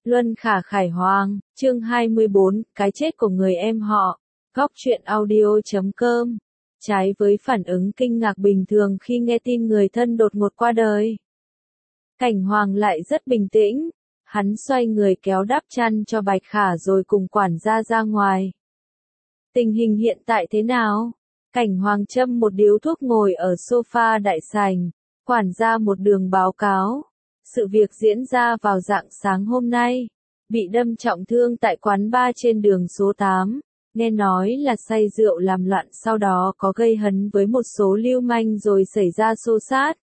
Luân Khả Khải Hoàng, chương 24, cái chết của người em họ. Góc truyện audio.com. Trái với phản ứng kinh ngạc bình thường khi nghe tin người thân đột ngột qua đời, Cảnh Hoàng lại rất bình tĩnh. Hắn xoay người kéo đắp chăn cho Bạch Khả rồi cùng quản gia ra ngoài. Tình hình hiện tại thế nào? Cảnh Hoàng châm một điếu thuốc ngồi ở sofa đại sảnh. Quản gia một đường báo cáo. Sự việc diễn ra vào rạng sáng hôm nay. Bị đâm trọng thương tại quán bar trên đường số 8. Nghe nói là say rượu làm loạn, sau đó có gây hấn với một số lưu manh rồi xảy ra xô xát.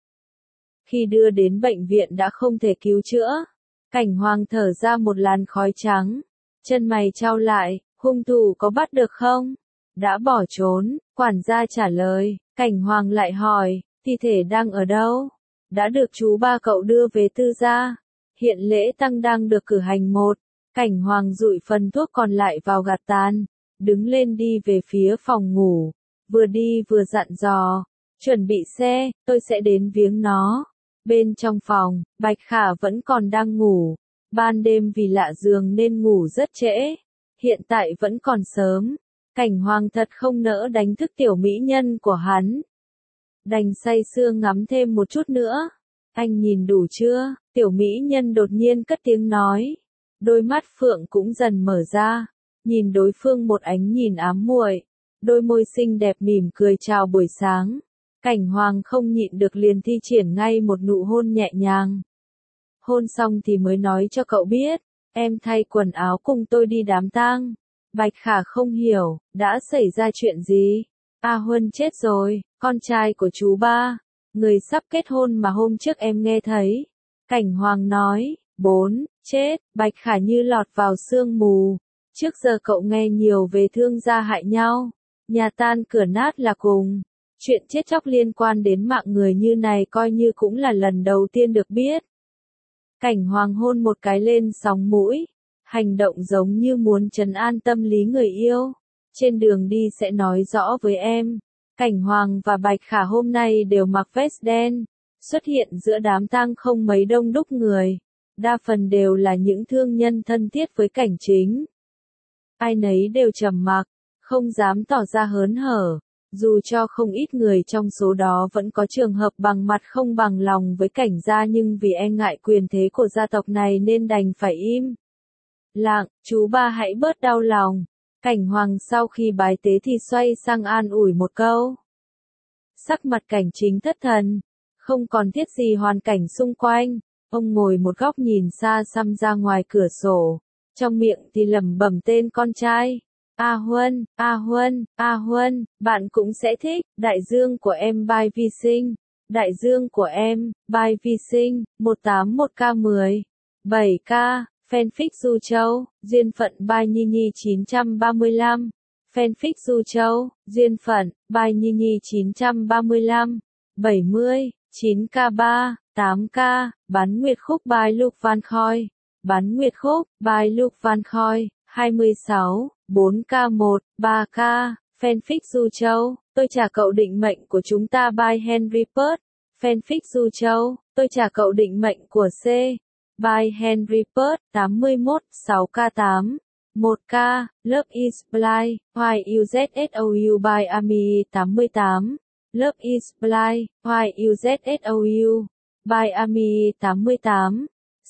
Khi đưa đến bệnh viện đã không thể cứu chữa. Cảnh Hoàng thở ra một làn khói trắng. Chân mày chau lại, hung thủ có bắt được không? Đã bỏ trốn, quản gia trả lời. Cảnh Hoàng lại hỏi, thi thể đang ở đâu? Đã được chú ba cậu đưa về tư gia. Hiện lễ tang đang được cử hành một. Cảnh Hoàng dụi phần thuốc còn lại vào gạt tàn. Đứng lên đi về phía phòng ngủ. Vừa đi vừa dặn dò. Chuẩn bị xe, tôi sẽ đến viếng nó. Bên trong phòng, Bạch Khả vẫn còn đang ngủ. Ban đêm vì lạ giường nên ngủ rất trễ. Hiện tại vẫn còn sớm. Cảnh Hoàng thật không nỡ đánh thức tiểu mỹ nhân của hắn. Đành say sưa ngắm thêm một chút nữa. Anh nhìn đủ chưa? Tiểu mỹ nhân đột nhiên cất tiếng nói. Đôi mắt phượng cũng dần mở ra. Nhìn đối phương một ánh nhìn ám muội. Đôi môi xinh đẹp mỉm cười chào buổi sáng. Cảnh Hoàng không nhịn được liền thi triển ngay một nụ hôn nhẹ nhàng. Hôn xong thì mới nói cho cậu biết. Em thay quần áo cùng tôi đi đám tang. Bạch Khả không hiểu, đã xảy ra chuyện gì? A Huân chết rồi, con trai của chú ba. Người sắp kết hôn mà hôm trước em nghe thấy. Cảnh Hoàng nói, 4, chết. Bạch Khả như lọt vào sương mù. Trước giờ cậu nghe nhiều về thương gia hại nhau. Nhà tan cửa nát là cùng. Chuyện chết chóc liên quan đến mạng người như này coi như cũng là lần đầu tiên được biết. Cảnh Hoàng hôn một cái lên sóng mũi. Hành động giống như muốn trấn an tâm lý người yêu. Trên đường đi sẽ nói rõ với em. Cảnh Hoàng và Bạch Khả hôm nay đều mặc vest đen. Xuất hiện giữa đám tang không mấy đông đúc người. Đa phần đều là những thương nhân thân thiết với Cảnh Chính. Ai nấy đều trầm mặc, không dám tỏ ra hớn hở. Dù cho không ít người trong số đó vẫn có trường hợp bằng mặt không bằng lòng với Cảnh gia, nhưng vì e ngại quyền thế của gia tộc này nên đành phải im lặng. Chú ba hãy bớt đau lòng. Cảnh Hoàng sau khi bái tế thì xoay sang an ủi một câu. Sắc mặt Cảnh Chính thất thần, không còn thiết gì hoàn cảnh xung quanh. Ông ngồi một góc nhìn xa xăm ra ngoài cửa sổ, trong miệng thì lẩm bẩm tên con trai. A Huân, A Huân, A Huân, bạn cũng sẽ thích. Đại dương của em by Vi Sinh. Đại dương của em, by Vi Sinh, 181k10. 7k, fanfic Du Châu, duyên phận by Nhi Nhi 935. Fanfic Du Châu, duyên phận, by Nhi Nhi 935. 70, 9k3, 8k, bán nguyệt khúc by Luke Van Khoi. Bán nguyệt khúc, by Luke Van Khoi, 26, 4k1, 3k, fanfic Du Châu, tôi trả cậu định mệnh của chúng ta by Henry Pert. Fanfic Du Châu, tôi trả cậu định mệnh của C. By Henry Pert, 81, 6k8, 1k, Love is Blind, Why You ZSOU by Ami 88, Love is Blind, Why You ZSOU, by Ami 88,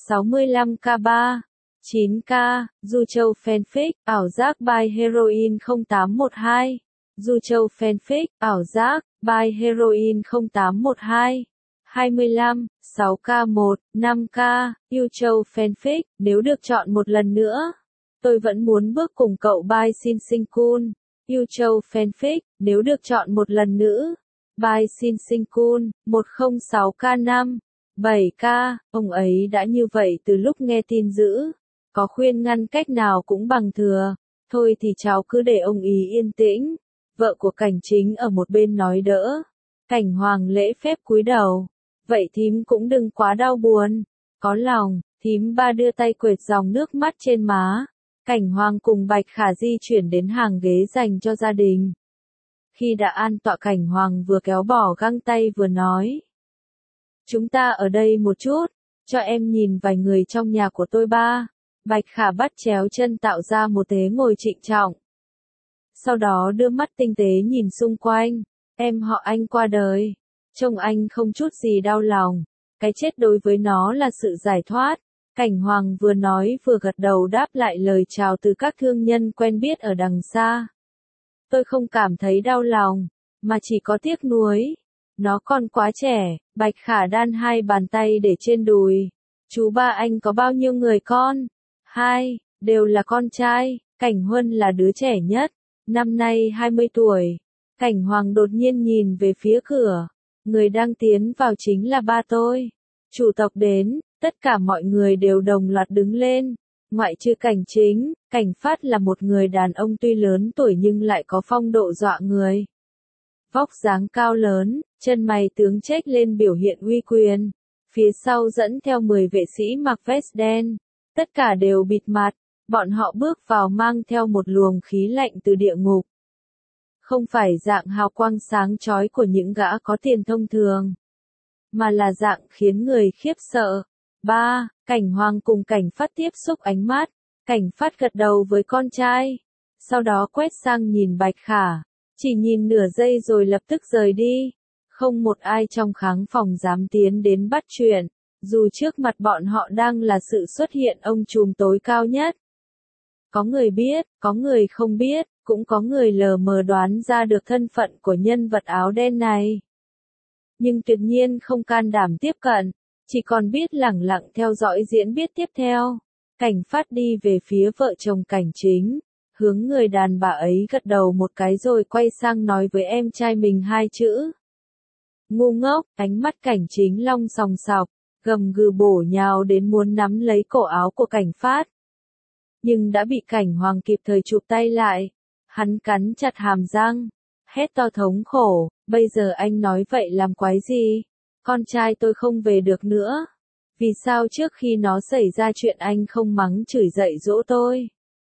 65k3, 9k, Du Châu fanfic, ảo giác by Heroin 0812, Du Châu fanfic, ảo giác, by Heroin 0812, 25, 6k1, 5k, Yêu Châu fanfic, nếu được chọn một lần nữa, tôi vẫn muốn bước cùng cậu by Xin Sinh Kun. Yêu Châu fanfic, nếu được chọn một lần nữa, by Xin Sinh Kun, 106k5, 7k, ông ấy đã như vậy từ lúc nghe tin dữ. Có khuyên ngăn cách nào cũng bằng thừa. Thôi thì cháu cứ để ông ý yên tĩnh. Vợ của Cảnh Chính ở một bên nói đỡ. Cảnh Hoàng lễ phép cúi đầu. Vậy thím cũng đừng quá đau buồn. Có lòng, thím ba đưa tay quệt dòng nước mắt trên má. Cảnh Hoàng cùng Bạch Khả di chuyển đến hàng ghế dành cho gia đình. Khi đã an tọa, Cảnh Hoàng vừa kéo bỏ găng tay vừa nói. Chúng ta ở đây một chút, cho em nhìn vài người trong nhà của tôi ba. Bạch Khả bắt chéo chân tạo ra một thế ngồi trịnh trọng. Sau đó đưa mắt tinh tế nhìn xung quanh, em họ anh qua đời. Trông anh không chút gì đau lòng. Cái chết đối với nó là sự giải thoát. Cảnh Hoàng vừa nói vừa gật đầu đáp lại lời chào từ các thương nhân quen biết ở đằng xa. Tôi không cảm thấy đau lòng, mà chỉ có tiếc nuối. Nó còn quá trẻ. Bạch Khả đan hai bàn tay để trên đùi. Chú ba anh có bao nhiêu người con? 2, đều là con trai. Cảnh Huân là đứa trẻ nhất, năm nay 20 tuổi. Cảnh Hoàng đột nhiên nhìn về phía cửa. Người đang tiến vào chính là ba tôi. Chủ tộc đến, tất cả mọi người đều đồng loạt đứng lên. Ngoại trừ Cảnh Chính, Cảnh Phát là một người đàn ông tuy lớn tuổi nhưng lại có phong độ dọa người. Vóc dáng cao lớn, chân mày tướng chếch lên biểu hiện uy quyền. Phía sau dẫn theo 10 vệ sĩ mặc vest đen. Tất cả đều bịt mặt, bọn họ bước vào mang theo một luồng khí lạnh từ địa ngục. Không phải dạng hào quang sáng chói của những gã có tiền thông thường, mà là dạng khiến người khiếp sợ. 3. Cảnh Hoàng cùng Cảnh Phát tiếp xúc ánh mắt. Cảnh Phát gật đầu với con trai, sau đó quét sang nhìn Bạch Khả, chỉ nhìn nửa giây rồi lập tức rời đi. Không một ai trong kháng phòng dám tiến đến bắt chuyện, dù trước mặt bọn họ đang là sự xuất hiện ông trùm tối cao nhất. Có người biết, có người không biết, cũng có người lờ mờ đoán ra được thân phận của nhân vật áo đen này. Nhưng tuyệt nhiên không can đảm tiếp cận, chỉ còn biết lẳng lặng theo dõi diễn biến tiếp theo. Cảnh Phát đi về phía vợ chồng Cảnh Chính, hướng người đàn bà ấy gật đầu một cái rồi quay sang nói với em trai mình 2 chữ. Ngu ngốc. Ánh mắt Cảnh Chính long sòng sọc, gầm gừ bổ nhào đến muốn nắm lấy cổ áo của Cảnh Phát. Nhưng đã bị Cảnh Hoàng kịp thời chụp tay lại. Hắn cắn chặt hàm răng, hét to thống khổ, bây giờ anh nói vậy làm quái gì? Con trai tôi không về được nữa. Vì sao trước khi nó xảy ra chuyện anh không mắng chửi dạy dỗ tôi?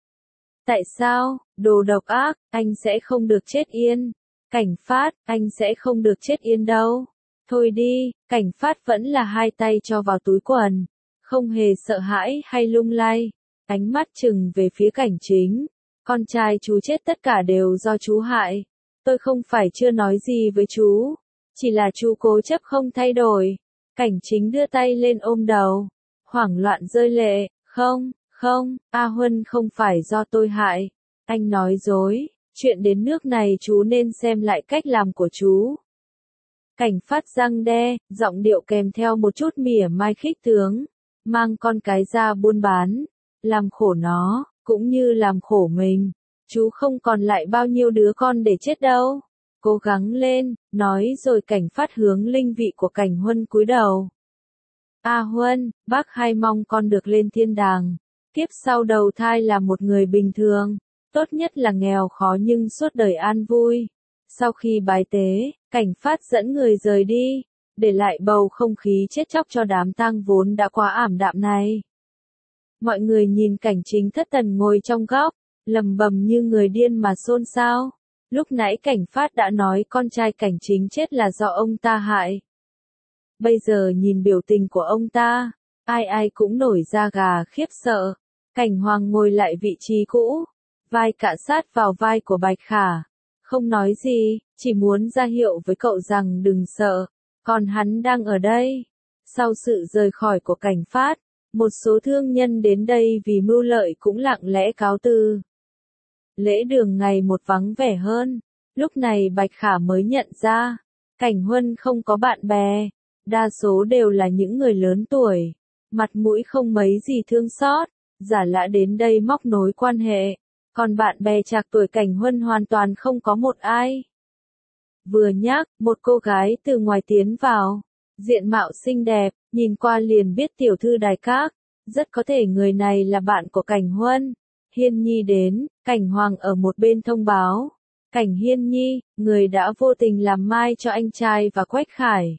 Tại sao, đồ độc ác, anh sẽ không được chết yên. Cảnh Phát, anh sẽ không được chết yên đâu. Thôi đi. Cảnh Phát vẫn là hai tay cho vào túi quần, không hề sợ hãi hay lung lay. Ánh mắt chừng về phía Cảnh Chính. Con trai chú chết tất cả đều do chú hại. Tôi không phải chưa nói gì với chú, chỉ là chú cố chấp không thay đổi. Cảnh Chính đưa tay lên ôm đầu, hoảng loạn rơi lệ. Không, không, A Huân không phải do tôi hại. Anh nói dối, chuyện đến nước này chú nên xem lại cách làm của chú. Cảnh Phát răng đe, giọng điệu kèm theo một chút mỉa mai khích tướng. Mang con cái ra buôn bán, làm khổ nó, cũng như làm khổ mình. Chú không còn lại bao nhiêu đứa con để chết đâu. Cố gắng lên, nói rồi Cảnh Phát hướng linh vị của Cảnh Huân cúi đầu. A Huân, bác hay mong con được lên thiên đàng. Kiếp sau đầu thai là một người bình thường, tốt nhất là nghèo khó nhưng suốt đời an vui. Sau khi bái tế, Cảnh Phát dẫn người rời đi, để lại bầu không khí chết chóc cho đám tang vốn đã quá ảm đạm này. Mọi người nhìn Cảnh Chính thất thần ngồi trong góc, lầm bầm như người điên mà xôn xao. Lúc nãy Cảnh Phát đã nói con trai Cảnh Chính chết là do ông ta hại. Bây giờ nhìn biểu tình của ông ta, ai ai cũng nổi da gà khiếp sợ. Cảnh Hoàng ngồi lại vị trí cũ, vai cạ sát vào vai của Bạch Khả. Không nói gì, chỉ muốn ra hiệu với cậu rằng đừng sợ, còn hắn đang ở đây. Sau sự rời khỏi của Cảnh Phát, một số thương nhân đến đây vì mưu lợi cũng lặng lẽ cáo từ. Lễ đường ngày một vắng vẻ hơn. Lúc này Bạch Khả mới nhận ra, Cảnh Huân không có bạn bè, đa số đều là những người lớn tuổi, mặt mũi không mấy gì thương xót, giả lạ đến đây móc nối quan hệ, còn bạn bè trạc tuổi Cảnh Huân hoàn toàn không có một ai. Vừa nhắc, một cô gái từ ngoài tiến vào, diện mạo xinh đẹp, nhìn qua liền biết tiểu thư Đài Các, rất có thể người này là bạn của Cảnh Huân. Hiên Nhi đến, Cảnh Hoàng ở một bên thông báo. Cảnh Hiên Nhi, người đã vô tình làm mai cho anh trai và Quách Khải.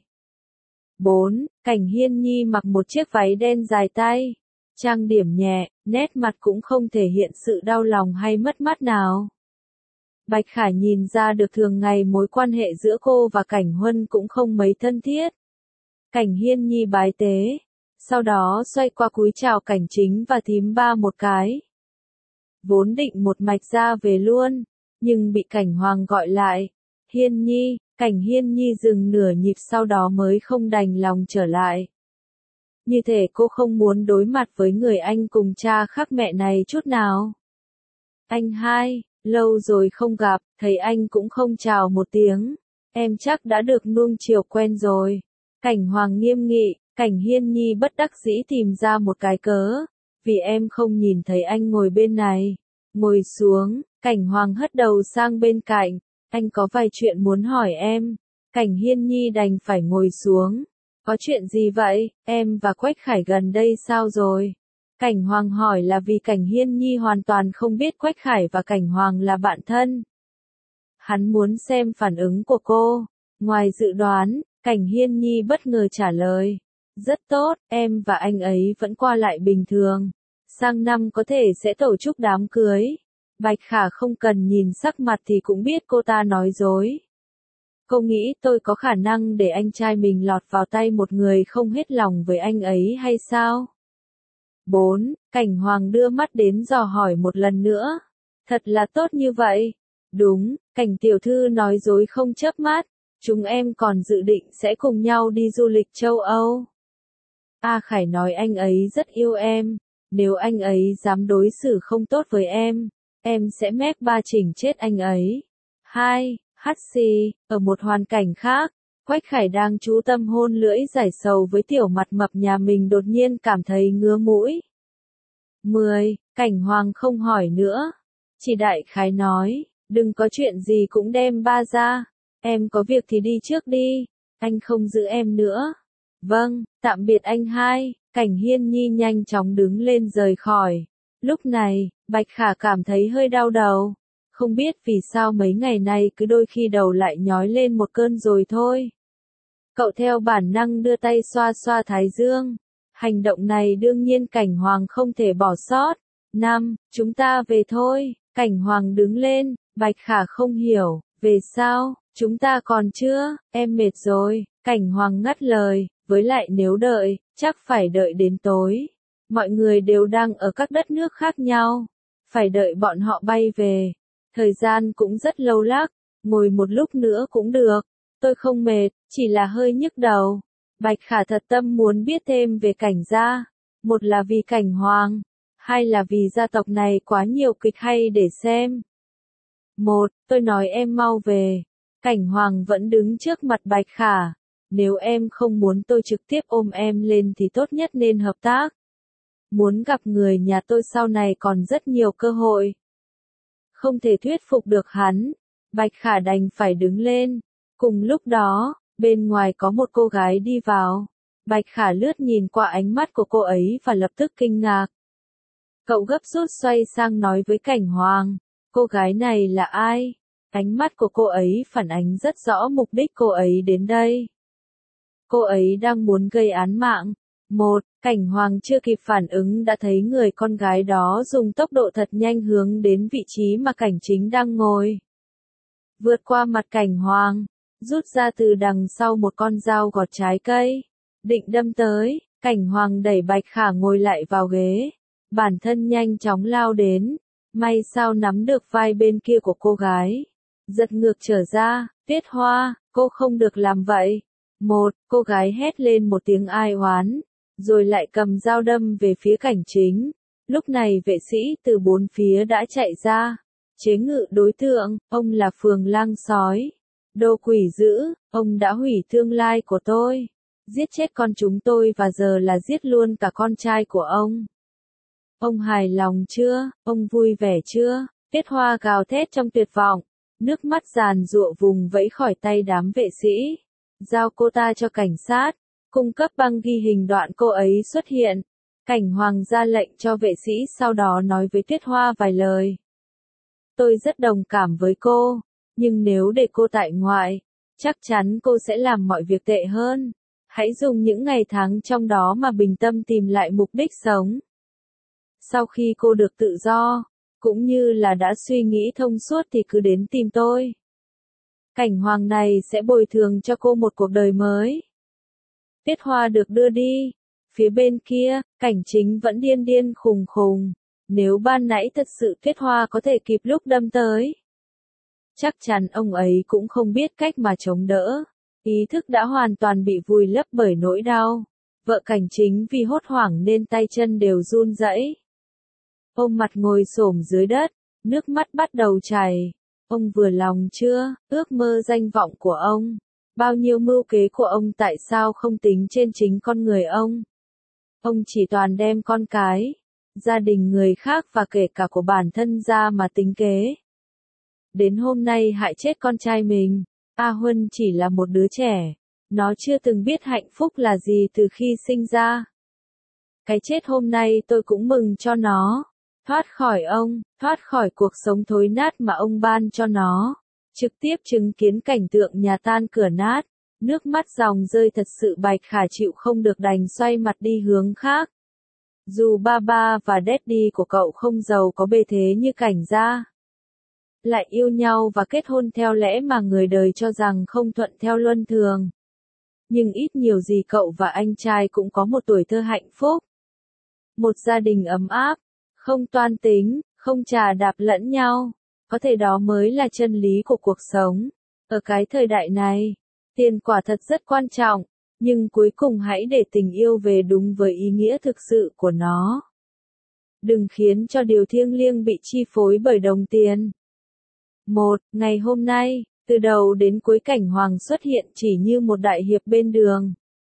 4. Cảnh Hiên Nhi mặc một chiếc váy đen dài tay, trang điểm nhẹ, nét mặt cũng không thể hiện sự đau lòng hay mất mát nào. Bạch Khả nhìn ra được thường ngày mối quan hệ giữa cô và Cảnh Huân cũng không mấy thân thiết. Cảnh Hiên Nhi bái tế, Sau đó xoay qua cúi chào Cảnh Chính và thím Ba một cái. Vốn định một mạch ra về luôn, nhưng bị Cảnh Hoàng gọi lại. Hiên Nhi, Cảnh Hiên Nhi dừng nửa nhịp sau đó mới không đành lòng trở lại. Như thể cô không muốn đối mặt với người anh cùng cha khác mẹ này chút nào. Anh hai, lâu rồi không gặp, thấy anh cũng không chào một tiếng. Em chắc đã được nuông chiều quen rồi. Cảnh Hoàng nghiêm nghị, Cảnh Hiên Nhi bất đắc dĩ tìm ra một cái cớ. Vì em không nhìn thấy anh ngồi bên này. Ngồi xuống, Cảnh Hoàng hất đầu sang bên cạnh. Anh có vài chuyện muốn hỏi em. Cảnh Hiên Nhi đành phải ngồi xuống. Có chuyện gì vậy, em và Quách Khải gần đây sao rồi? Cảnh Hoàng hỏi là vì Cảnh Hiên Nhi hoàn toàn không biết Quách Khải và Cảnh Hoàng là bạn thân. Hắn muốn xem phản ứng của cô. Ngoài dự đoán, Cảnh Hiên Nhi bất ngờ trả lời. Rất tốt, em và anh ấy vẫn qua lại bình thường. Sang năm có thể sẽ tổ chức đám cưới. Bạch Khả không cần nhìn sắc mặt thì cũng biết cô ta nói dối. Cô nghĩ tôi có khả năng để anh trai mình lọt vào tay một người không hết lòng với anh ấy hay sao? 4. Cảnh Hoàng đưa mắt đến dò hỏi một lần nữa. Thật là tốt như vậy. Đúng, Cảnh tiểu thư nói dối không chớp mắt. Chúng em còn dự định sẽ cùng nhau đi du lịch châu Âu. A Khải nói anh ấy rất yêu em. Nếu anh ấy dám đối xử không tốt với em sẽ mép ba chỉnh chết anh ấy. 2. Hắt xì, ở một hoàn cảnh khác, Quách Khải đang chú tâm hôn lưỡi giải sầu với tiểu mặt mập nhà mình đột nhiên cảm thấy ngứa mũi. 10. Cảnh Hoàng không hỏi nữa. Chỉ đại khái nói, đừng có chuyện gì cũng đem ba ra. Em có việc thì đi trước đi, anh không giữ em nữa. Vâng, tạm biệt anh hai. Cảnh Hiên Nhi nhanh chóng đứng lên rời khỏi. Lúc này, Bạch Khả cảm thấy hơi đau đầu. Không biết vì sao mấy ngày nay cứ đôi khi đầu lại nhói lên một cơn rồi thôi. Cậu theo bản năng đưa tay xoa xoa thái dương. Hành động này đương nhiên Cảnh Hoàng không thể bỏ sót. 5. Chúng ta về thôi. Cảnh Hoàng đứng lên, Bạch Khả không hiểu. Về sao? Chúng ta còn chưa? Em mệt rồi. Cảnh Hoàng ngắt lời. Với lại nếu đợi, chắc phải đợi đến tối. Mọi người đều đang ở các đất nước khác nhau. Phải đợi bọn họ bay về. Thời gian cũng rất lâu lắc, ngồi một lúc nữa cũng được. Tôi không mệt, chỉ là hơi nhức đầu. Bạch Khả thật tâm muốn biết thêm về Cảnh gia. Một là vì Cảnh Hoàng, hai là vì gia tộc này quá nhiều kịch hay để xem. Tôi nói em mau về. Cảnh Hoàng vẫn đứng trước mặt Bạch Khả. Nếu em không muốn tôi trực tiếp ôm em lên thì tốt nhất nên hợp tác. Muốn gặp người nhà tôi sau này còn rất nhiều cơ hội. Không thể thuyết phục được hắn. Bạch Khả đành phải đứng lên. Cùng lúc đó, bên ngoài có một cô gái đi vào. Bạch Khả lướt nhìn qua ánh mắt của cô ấy và lập tức kinh ngạc. Cậu gấp rút xoay sang nói với Cảnh Hoàng. Cô gái này là ai? Ánh mắt của cô ấy phản ánh rất rõ mục đích cô ấy đến đây. Cô ấy đang muốn gây án mạng. Cảnh Hoàng chưa kịp phản ứng đã thấy người con gái đó dùng tốc độ thật nhanh hướng đến vị trí mà Cảnh Chính đang ngồi. Vượt qua mặt Cảnh Hoàng, rút ra từ đằng sau một con dao gọt trái cây. Định đâm tới, Cảnh Hoàng đẩy Bạch Khả ngồi lại vào ghế. Bản thân nhanh chóng lao đến. May sao nắm được vai bên kia của cô gái. Giật ngược trở ra, Tuyết Hoa, cô không được làm vậy. Cô gái hét lên một tiếng ai oán. Rồi lại cầm dao đâm về phía Cảnh Chính. Lúc này vệ sĩ từ bốn phía đã chạy ra. Chế ngự đối tượng, ông là Phường Lang Sói. Đồ quỷ dữ, ông đã hủy tương lai của tôi. Giết chết con chúng tôi và giờ là giết luôn cả con trai của ông. Ông hài lòng chưa? Ông vui vẻ chưa? Tuyết Hoa gào thét trong tuyệt vọng. Nước mắt giàn giụa vùng vẫy khỏi tay đám vệ sĩ. Giao cô ta cho cảnh sát. Cung cấp băng ghi hình đoạn cô ấy xuất hiện. Cảnh Hoàng ra lệnh cho vệ sĩ sau đó nói với Tuyết Hoa vài lời. Tôi rất đồng cảm với cô, nhưng nếu để cô tại ngoại, chắc chắn cô sẽ làm mọi việc tệ hơn. Hãy dùng những ngày tháng trong đó mà bình tâm tìm lại mục đích sống. Sau khi cô được tự do, cũng như là đã suy nghĩ thông suốt thì cứ đến tìm tôi. Cảnh Hoàng này sẽ bồi thường cho cô một cuộc đời mới. Tuyết Hoa được đưa đi. Phía bên kia, Cảnh Chính vẫn điên điên khùng khùng. Nếu ban nãy thật sự Tuyết Hoa có thể kịp lúc đâm tới, chắc chắn ông ấy cũng không biết cách mà chống đỡ. Ý thức đã hoàn toàn bị vùi lấp bởi nỗi đau. Vợ Cảnh Chính vì hốt hoảng nên tay chân đều run rẩy. Ông mặt ngồi xổm dưới đất, nước mắt bắt đầu chảy. Ông vừa lòng chưa, ước mơ danh vọng của ông, bao nhiêu mưu kế của ông tại sao không tính trên chính con người ông? Ông chỉ toàn đem con cái, gia đình người khác và kể cả của bản thân ra mà tính kế. Đến hôm nay hại chết con trai mình. A Huân chỉ là một đứa trẻ, nó chưa từng biết hạnh phúc là gì từ khi sinh ra. Cái chết hôm nay tôi cũng mừng cho nó, thoát khỏi ông, thoát khỏi cuộc sống thối nát mà ông ban cho nó, trực tiếp chứng kiến cảnh tượng nhà tan cửa nát, nước mắt ròng rơi thật sự. Bạch Khả chịu không được đành xoay mặt đi hướng khác. Dù ba ba và daddy của cậu không giàu có bề thế như Cảnh gia, lại yêu nhau và kết hôn theo lẽ mà người đời cho rằng không thuận theo luân thường, nhưng ít nhiều gì cậu và anh trai cũng có một tuổi thơ hạnh phúc. Một gia đình ấm áp, không toan tính, không chà đạp lẫn nhau. Có thể đó mới là chân lý của cuộc sống. Ở cái thời đại này, tiền quả thật rất quan trọng, nhưng cuối cùng hãy để tình yêu về đúng với ý nghĩa thực sự của nó. Đừng khiến cho điều thiêng liêng bị chi phối bởi đồng tiền. Ngày hôm nay, từ đầu đến cuối Cảnh Hoàng xuất hiện chỉ như một đại hiệp bên đường.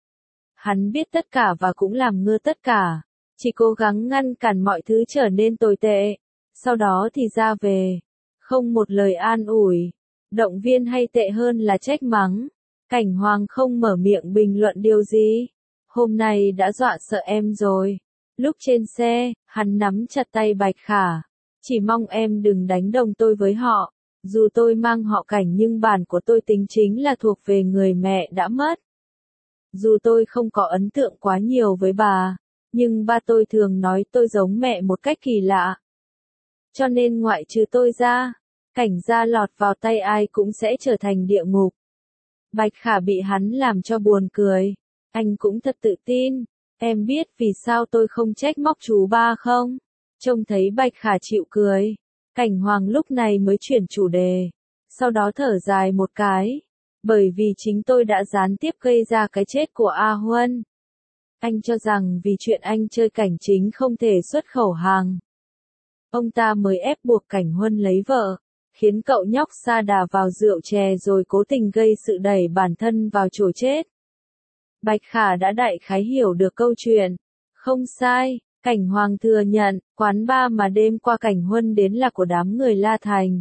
Hắn biết tất cả và cũng làm ngơ tất cả, chỉ cố gắng ngăn cản mọi thứ trở nên tồi tệ, sau đó thì ra về. Không một lời an ủi, động viên hay tệ hơn là trách mắng. Cảnh Hoàng không mở miệng bình luận điều gì. Hôm nay đã dọa sợ em rồi. Lúc trên xe, hắn nắm chặt tay Bạch Khả. Chỉ mong em đừng đánh đồng tôi với họ. Dù tôi mang họ Cảnh nhưng bản của tôi tính chính là thuộc về người mẹ đã mất. Dù tôi không có ấn tượng quá nhiều với bà, nhưng ba tôi thường nói tôi giống mẹ một cách kỳ lạ. Cho nên ngoại trừ tôi ra, Cảnh gia lọt vào tay ai cũng sẽ trở thành địa ngục. Bạch Khả bị hắn làm cho buồn cười. Anh cũng thật tự tin. Em biết vì sao tôi không trách móc chú ba không? Trông thấy Bạch Khả chịu cười, Cảnh Hoàng lúc này mới chuyển chủ đề. Sau đó thở dài một cái. Bởi vì chính tôi đã gián tiếp gây ra cái chết của A Huân. Anh cho rằng vì chuyện anh chơi Cảnh Chính không thể xuất khẩu hàng, ông ta mới ép buộc Cảnh Huân lấy vợ, khiến cậu nhóc sa đà vào rượu chè rồi cố tình gây sự đẩy bản thân vào chỗ chết. Bạch Khả đã đại khái hiểu được câu chuyện. Không sai, Cảnh Hoàng thừa nhận, quán bar mà đêm qua Cảnh Huân đến là của đám người La Thành.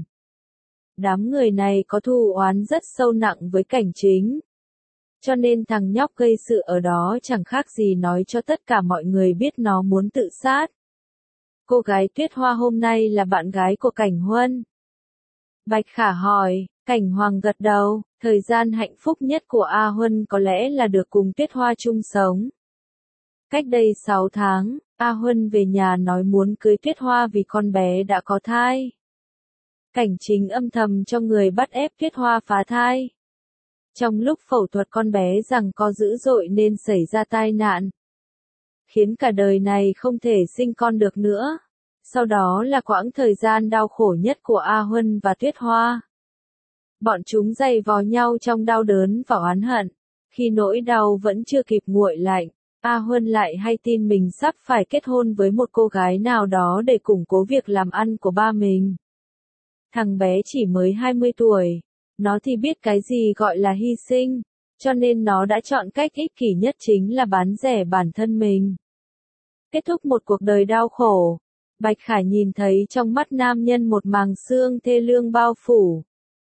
Đám người này có thù oán rất sâu nặng với Cảnh Chính. Cho nên thằng nhóc gây sự ở đó chẳng khác gì nói cho tất cả mọi người biết nó muốn tự sát. Cô gái Tuyết Hoa hôm nay là bạn gái của Cảnh Huân. Bạch Khả hỏi, Cảnh Hoàng gật đầu, thời gian hạnh phúc nhất của A Huân có lẽ là được cùng Tuyết Hoa chung sống. Cách đây 6 tháng, A Huân về nhà nói muốn cưới Tuyết Hoa vì con bé đã có thai. Cảnh Chính âm thầm cho người bắt ép Tuyết Hoa phá thai. Trong lúc phẫu thuật con bé giằng co dữ dội nên xảy ra tai nạn, khiến cả đời này không thể sinh con được nữa. Sau đó là quãng thời gian đau khổ nhất của A Huân và Tuyết Hoa. Bọn chúng giày vò nhau trong đau đớn và oán hận. Khi nỗi đau vẫn chưa kịp nguội lạnh, A Huân lại hay tin mình sắp phải kết hôn với một cô gái nào đó để củng cố việc làm ăn của ba mình. Thằng bé chỉ mới 20 tuổi, nó thì biết cái gì gọi là hy sinh, cho nên nó đã chọn cách ích kỷ nhất chính là bán rẻ bản thân mình. Kết thúc một cuộc đời đau khổ, Bạch Khả nhìn thấy trong mắt nam nhân một màng xương thê lương bao phủ.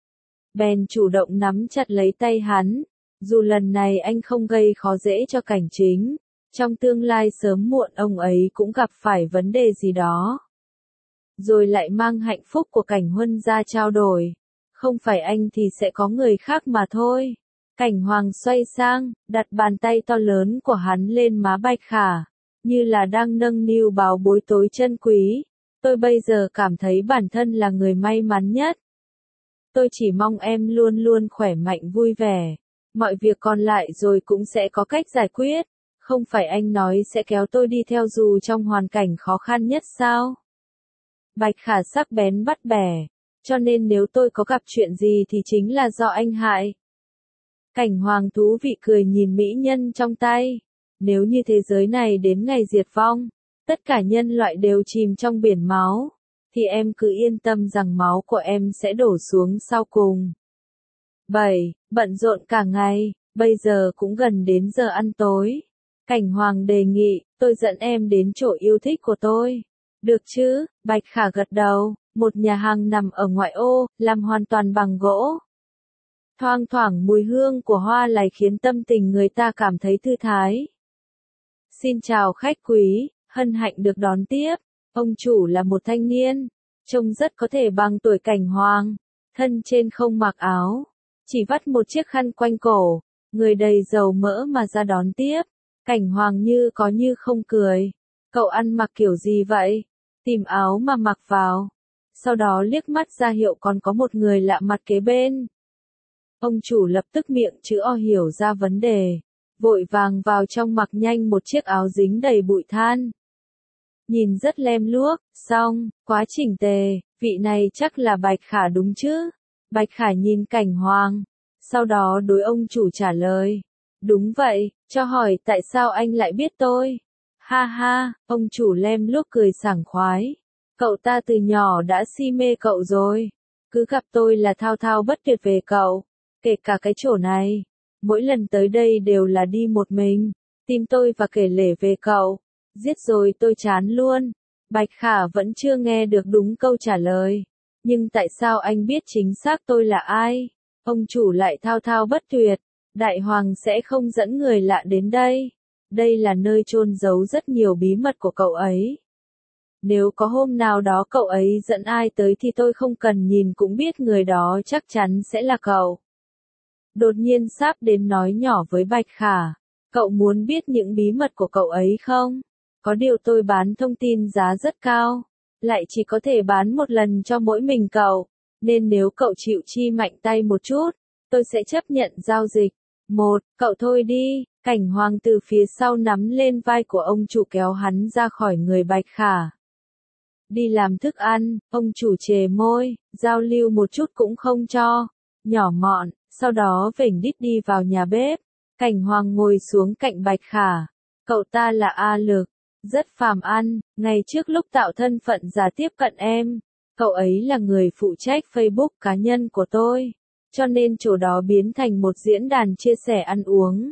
Bèn chủ động nắm chặt lấy tay hắn, dù lần này anh không gây khó dễ cho Cảnh Chính, trong tương lai sớm muộn ông ấy cũng gặp phải vấn đề gì đó. Rồi lại mang hạnh phúc của Cảnh Huân ra trao đổi. Không phải anh thì sẽ có người khác mà thôi. Cảnh Hoàng xoay sang, đặt bàn tay to lớn của hắn lên má Bạch Khả, như là đang nâng niu bảo bối tối chân quý. Tôi bây giờ cảm thấy bản thân là người may mắn nhất. Tôi chỉ mong em luôn luôn khỏe mạnh vui vẻ. Mọi việc còn lại rồi cũng sẽ có cách giải quyết. Không phải anh nói sẽ kéo tôi đi theo dù trong hoàn cảnh khó khăn nhất sao? Bạch Khả sắc bén bắt bẻ. Cho nên nếu tôi có gặp chuyện gì thì chính là do anh hại. Cảnh Hoàng thú vị cười nhìn mỹ nhân trong tay. Nếu như thế giới này đến ngày diệt vong, tất cả nhân loại đều chìm trong biển máu, thì em cứ yên tâm rằng máu của em sẽ đổ xuống sau cùng. 7. Bận rộn cả ngày, bây giờ cũng gần đến giờ ăn tối. Cảnh Hoàng đề nghị, tôi dẫn em đến chỗ yêu thích của tôi. Được chứ? Bạch Khả gật đầu. Một nhà hàng nằm ở ngoại ô, làm hoàn toàn bằng gỗ. Thoang thoảng mùi hương của hoa lài khiến tâm tình người ta cảm thấy thư thái. Xin chào khách quý, hân hạnh được đón tiếp. Ông chủ là một thanh niên, trông rất có thể bằng tuổi Cảnh Hoàng. Thân trên không mặc áo, chỉ vắt một chiếc khăn quanh cổ, người đầy dầu mỡ mà ra đón tiếp. Cảnh Hoàng như có như không cười. Cậu ăn mặc kiểu gì vậy? Tìm áo mà mặc vào. Sau đó liếc mắt ra hiệu còn có một người lạ mặt kế bên. Ông chủ lập tức miệng chữ O hiểu ra vấn đề, vội vàng vào trong mặc nhanh một chiếc áo dính đầy bụi than. Nhìn rất lem luốc, xong, quá chỉnh tề, vị này chắc là Bạch Khả đúng chứ? Bạch Khả nhìn Cảnh Hoàng, sau đó đối ông chủ trả lời. Đúng vậy, cho hỏi tại sao anh lại biết tôi? Ha ha, ông chủ lem luốc cười sảng khoái. Cậu ta từ nhỏ đã si mê cậu rồi. Cứ gặp tôi là thao thao bất tuyệt về cậu. Kể cả cái chỗ này. Mỗi lần tới đây đều là đi một mình. Tìm tôi và kể lể về cậu. Giết rồi tôi chán luôn. Bạch Khả vẫn chưa nghe được đúng câu trả lời. Nhưng tại sao anh biết chính xác tôi là ai? Ông chủ lại thao thao bất tuyệt. Đại Hoàng sẽ không dẫn người lạ đến đây. Đây là nơi chôn giấu rất nhiều bí mật của cậu ấy. Nếu có hôm nào đó cậu ấy dẫn ai tới thì tôi không cần nhìn cũng biết người đó chắc chắn sẽ là cậu. Đột nhiên sáp đến nói nhỏ với Bạch Khả. Cậu muốn biết những bí mật của cậu ấy không? Có điều tôi bán thông tin giá rất cao. Lại chỉ có thể bán một lần cho mỗi mình cậu. Nên nếu cậu chịu chi mạnh tay một chút, tôi sẽ chấp nhận giao dịch. Cậu thôi đi. Cảnh Hoàng từ phía sau nắm lên vai của ông chủ kéo hắn ra khỏi người Bạch Khả. Đi làm thức ăn, ông chủ chề môi, giao lưu một chút cũng không cho. Nhỏ mọn, sau đó vểnh đít đi vào nhà bếp. Cảnh Hoàng ngồi xuống cạnh Bạch Khả. Cậu ta là A Lực, rất phàm ăn, ngày trước lúc tạo thân phận giả tiếp cận em. Cậu ấy là người phụ trách Facebook cá nhân của tôi. Cho nên chỗ đó biến thành một diễn đàn chia sẻ ăn uống.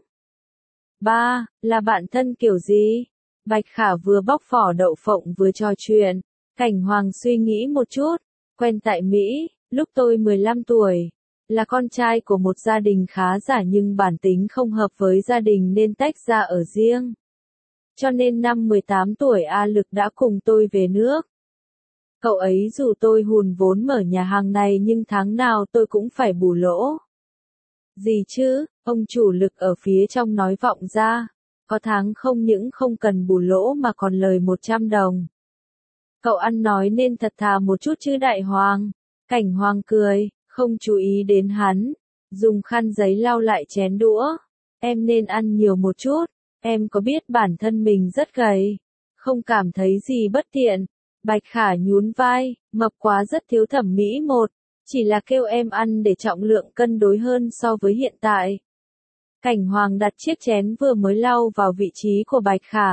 3. Là bạn thân kiểu gì? Bạch Khả vừa bóc vỏ đậu phộng vừa trò chuyện. Cảnh Hoàng suy nghĩ một chút. Quen tại Mỹ, lúc tôi 15 tuổi. Là con trai của một gia đình khá giả nhưng bản tính không hợp với gia đình nên tách ra ở riêng. Cho nên năm 18 tuổi A Lực đã cùng tôi về nước. Cậu ấy rủ tôi hùn vốn mở nhà hàng này nhưng tháng nào tôi cũng phải bù lỗ. Gì chứ, ông chủ Lực ở phía trong nói vọng ra. Có tháng không những không cần bù lỗ mà còn lời 100 đồng. Cậu ăn nói nên thật thà một chút chứ Đại Hoàng. Cảnh Hoàng cười, không chú ý đến hắn. Dùng khăn giấy lau lại chén đũa. Em nên ăn nhiều một chút. Em có biết bản thân mình rất gầy. Không cảm thấy gì bất tiện. Bạch Khả nhún vai, mập quá rất thiếu thẩm mỹ chỉ là kêu em ăn để trọng lượng cân đối hơn so với hiện tại. Cảnh Hoàng đặt chiếc chén vừa mới lau vào vị trí của Bạch Khả.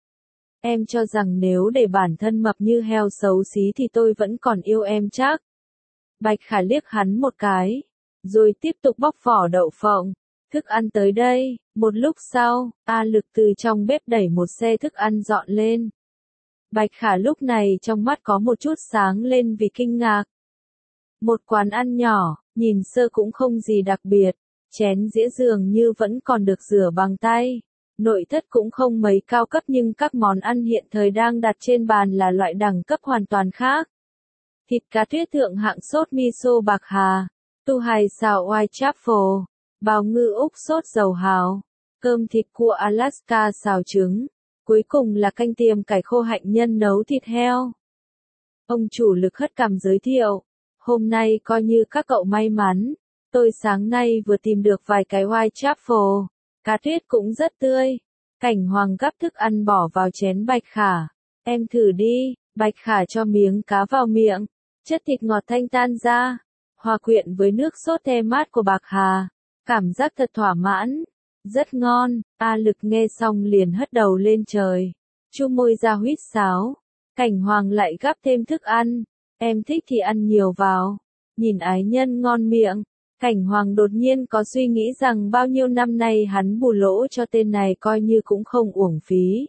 Em cho rằng nếu để bản thân mập như heo xấu xí thì tôi vẫn còn yêu em chắc. Bạch Khả liếc hắn một cái, rồi tiếp tục bóc vỏ đậu phộng. Thức ăn tới đây, một lúc sau, A Lực từ trong bếp đẩy một xe thức ăn dọn lên. Bạch Khả lúc này trong mắt có một chút sáng lên vì kinh ngạc. Một quán ăn nhỏ, nhìn sơ cũng không gì đặc biệt, chén dĩa dường như vẫn còn được rửa bằng tay. Nội thất cũng không mấy cao cấp nhưng các món ăn hiện thời đang đặt trên bàn là loại đẳng cấp hoàn toàn khác. Thịt cá tuyết thượng hạng sốt miso bạc hà, tu hài xào Whitechapel, bào ngư Úc sốt dầu hào, cơm thịt cua Alaska xào trứng, cuối cùng là canh tiềm cải khô hạnh nhân nấu thịt heo. Ông chủ Lực hất cằm giới thiệu, hôm nay coi như các cậu may mắn, tôi sáng nay vừa tìm được vài cái Whitechapel, cá tuyết cũng rất tươi. Cảnh Hoàng gắp thức ăn bỏ vào chén Bạch Khả. Em thử đi, Bạch Khả cho miếng cá vào miệng. Chất thịt ngọt thanh tan ra, hòa quyện với nước sốt the mát của bạc hà. Cảm giác thật thỏa mãn. Rất ngon, A Lực nghe xong liền hất đầu lên trời. Chu môi ra huýt sáo. Cảnh Hoàng lại gắp thêm thức ăn. Em thích thì ăn nhiều vào. Nhìn ái nhân ngon miệng. Cảnh Hoàng đột nhiên có suy nghĩ rằng bao nhiêu năm nay hắn bù lỗ cho tên này coi như cũng không uổng phí.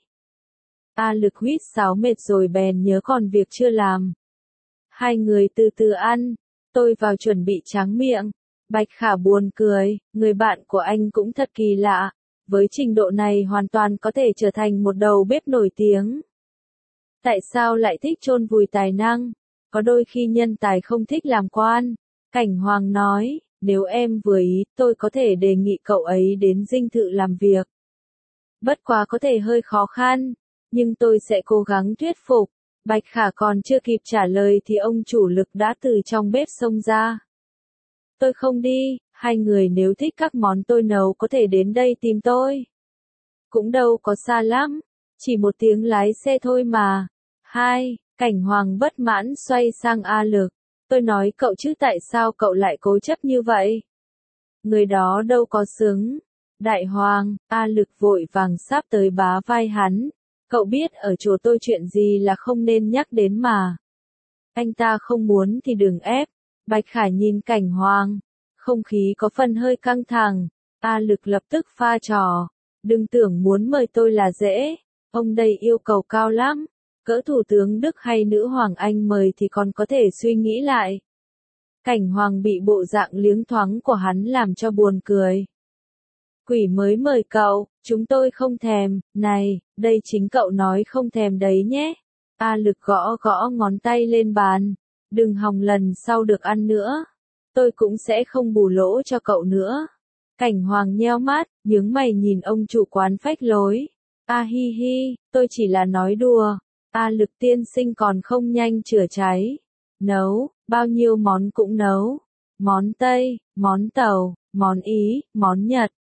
A Lực huýt sáo mệt rồi bèn nhớ còn việc chưa làm. Hai người từ từ ăn. Tôi vào chuẩn bị tráng miệng. Bạch Khả buồn cười, người bạn của anh cũng thật kỳ lạ. Với trình độ này hoàn toàn có thể trở thành một đầu bếp nổi tiếng. Tại sao lại thích chôn vùi tài năng? Có đôi khi nhân tài không thích làm quan. Cảnh Hoàng nói, nếu em vừa ý, tôi có thể đề nghị cậu ấy đến dinh thự làm việc. Bất quá có thể hơi khó khăn, nhưng tôi sẽ cố gắng thuyết phục. Bạch Khả còn chưa kịp trả lời thì ông chủ Lực đã từ trong bếp xông ra. Tôi không đi, hai người nếu thích các món tôi nấu có thể đến đây tìm tôi. Cũng đâu có xa lắm, chỉ một tiếng lái xe thôi mà. Hai, Cảnh Hoàng bất mãn xoay sang A Lực. Tôi nói cậu chứ tại sao cậu lại cố chấp như vậy? Người đó đâu có xứng. Đại Hoàng, A Lực vội vàng sáp tới bá vai hắn. Cậu biết ở chỗ tôi chuyện gì là không nên nhắc đến mà. Anh ta không muốn thì đừng ép. Bạch Khả nhìn Cảnh Hoàng. Không khí có phần hơi căng thẳng. A Lực lập tức pha trò. Đừng tưởng muốn mời tôi là dễ. Ông đây yêu cầu cao lắm. Cỡ thủ tướng Đức hay nữ hoàng Anh mời thì còn có thể suy nghĩ lại. Cảnh Hoàng bị bộ dạng liếng thoáng của hắn làm cho buồn cười. Quỷ mới mời cậu, chúng tôi không thèm, này, đây chính cậu nói không thèm đấy nhé. A Lực gõ gõ ngón tay lên bàn. Đừng hòng lần sau được ăn nữa. Tôi cũng sẽ không bù lỗ cho cậu nữa. Cảnh Hoàng nheo mắt, nhướng mày nhìn ông chủ quán phách lối. A hi hi, tôi chỉ là nói đùa. A Lực tiên sinh còn không nhanh chữa cháy. Nấu, bao nhiêu món cũng nấu. Món Tây, món Tàu, món Ý, món Nhật,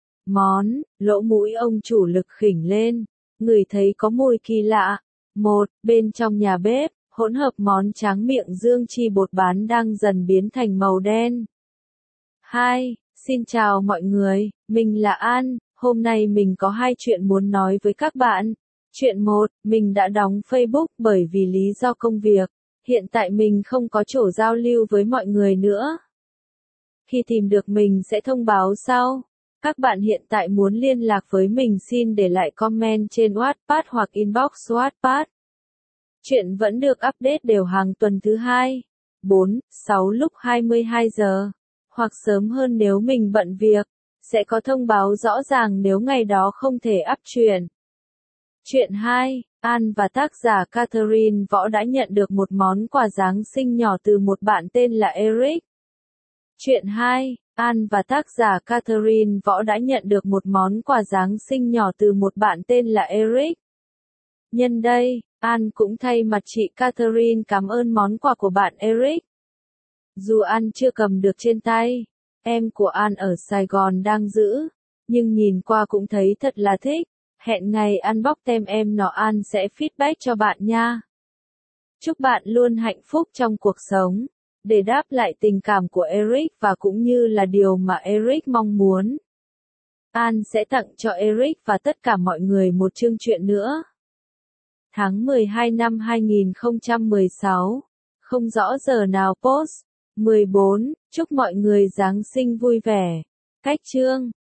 lỗ mũi ông chủ Lực khỉnh lên. Người thấy có mùi kỳ lạ. Một, bên trong nhà bếp, hỗn hợp món tráng miệng dương chi bột bán đang dần biến thành màu đen. 2. Xin chào mọi người, mình là An, hôm nay mình có hai chuyện muốn nói với các bạn. Chuyện 1, mình đã đóng Facebook bởi vì lý do công việc. Hiện tại mình không có chỗ giao lưu với mọi người nữa. Khi tìm được mình sẽ thông báo sau. Các bạn hiện tại muốn liên lạc với mình xin để lại comment trên Wattpad hoặc inbox Wattpad. Chuyện vẫn được update đều hàng tuần thứ 2, 4, 6 lúc 22 giờ. Hoặc sớm hơn nếu mình bận việc. Sẽ có thông báo rõ ràng nếu ngày đó không thể up truyện. Chuyện 2, An và tác giả Catherine Võ đã nhận được một món quà Giáng sinh nhỏ từ một bạn tên là Eric. Chuyện 2, An và tác giả Catherine Võ đã nhận được một món quà Giáng sinh nhỏ từ một bạn tên là Eric. Nhân đây, An cũng thay mặt chị Catherine cảm ơn món quà của bạn Eric. Dù An chưa cầm được trên tay, em của An ở Sài Gòn đang giữ, nhưng nhìn qua cũng thấy thật là thích. Hẹn ngày ăn bóc tem em nó An sẽ feedback cho bạn nha. Chúc bạn luôn hạnh phúc trong cuộc sống. Để đáp lại tình cảm của Eric và cũng như là điều mà Eric mong muốn, An sẽ tặng cho Eric và tất cả mọi người một chương truyện nữa. Tháng 12 năm 2016. Không rõ giờ nào post. 14. Chúc mọi người Giáng sinh vui vẻ. Cách chương.